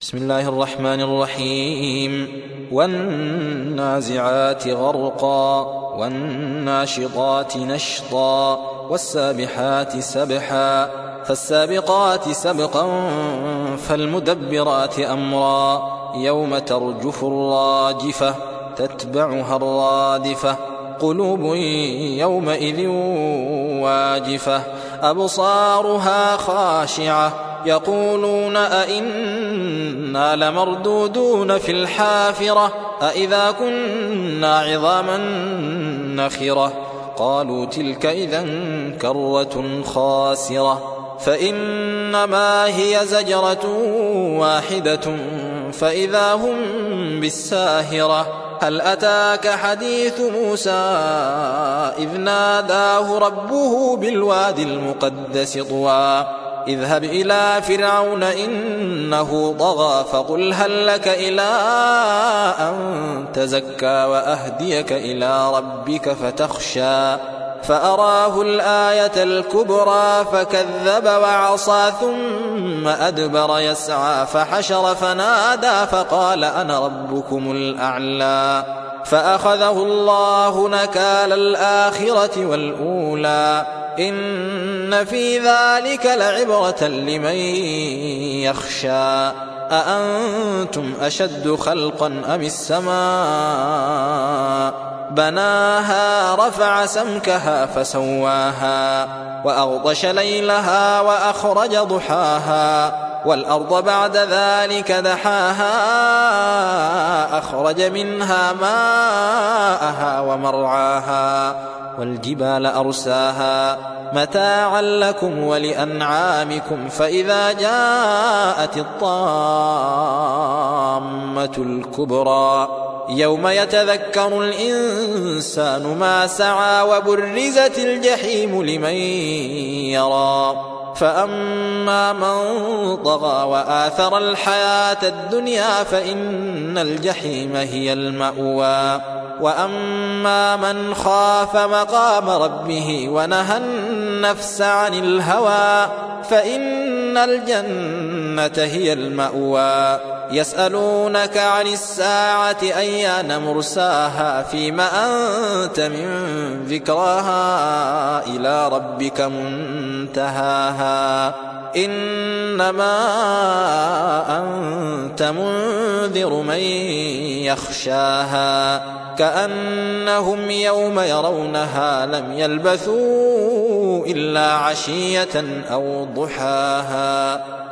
بسم الله الرحمن الرحيم. والنازعات غرقا والناشطات نشطا والسابحات سبحا فالسابقات سبقا فالمدبرات أمرا يوم ترجف الراجفة تتبعها الرادفة قلوب يومئذ واجفة أبصارها خاشعة يقولون أئنا لمردودون في الحافرة أئذا كنا عظاما نخرة قالوا تلك إذا كرة خاسرة فإنما هي زجرة واحدة فإذا هم بالساهرة هل أتاك حديث موسى إذ ناداه ربه بالوادي المقدس طوى اذهب إلى فرعون إنه طغى فقل هل لك إلى أن تزكى وأهديك إلى ربك فتخشى فأراه الآية الكبرى فكذب وعصى ثم أدبر يسعى فحشر فنادى فقال أنا ربكم الأعلى فأخذه الله نكال الآخرة والأولى إن في ذلك لعبرة لمن يخشى أأنتم أشد خلقا أم السماء بناها رفع سمكها فسواها وأغطش ليلها وأخرج ضحاها والأرض بعد ذلك دحاها أخرج منها ماءها ومرعاها والجبال أرساها متاعا لكم ولأنعامكم فإذا جاءت الطامة الكبرى يوم يتذكر الإنسان ما سعى وبرزت الجحيم لمن يرى فأما من طغى وآثر الحياة الدنيا فإن الجحيم هي المأوى وأما من خاف مقام ربه ونهى النفس عن الهوى فإن الجنة هي المأوى يسألونك عن الساعة أيان مرساها فيما أنت من ذكراها إلى ربك منتهاها إنما أنت منذر من يخشاها كأنهم يوم يرونها لم يلبثوا إلا عشية أو ضحاها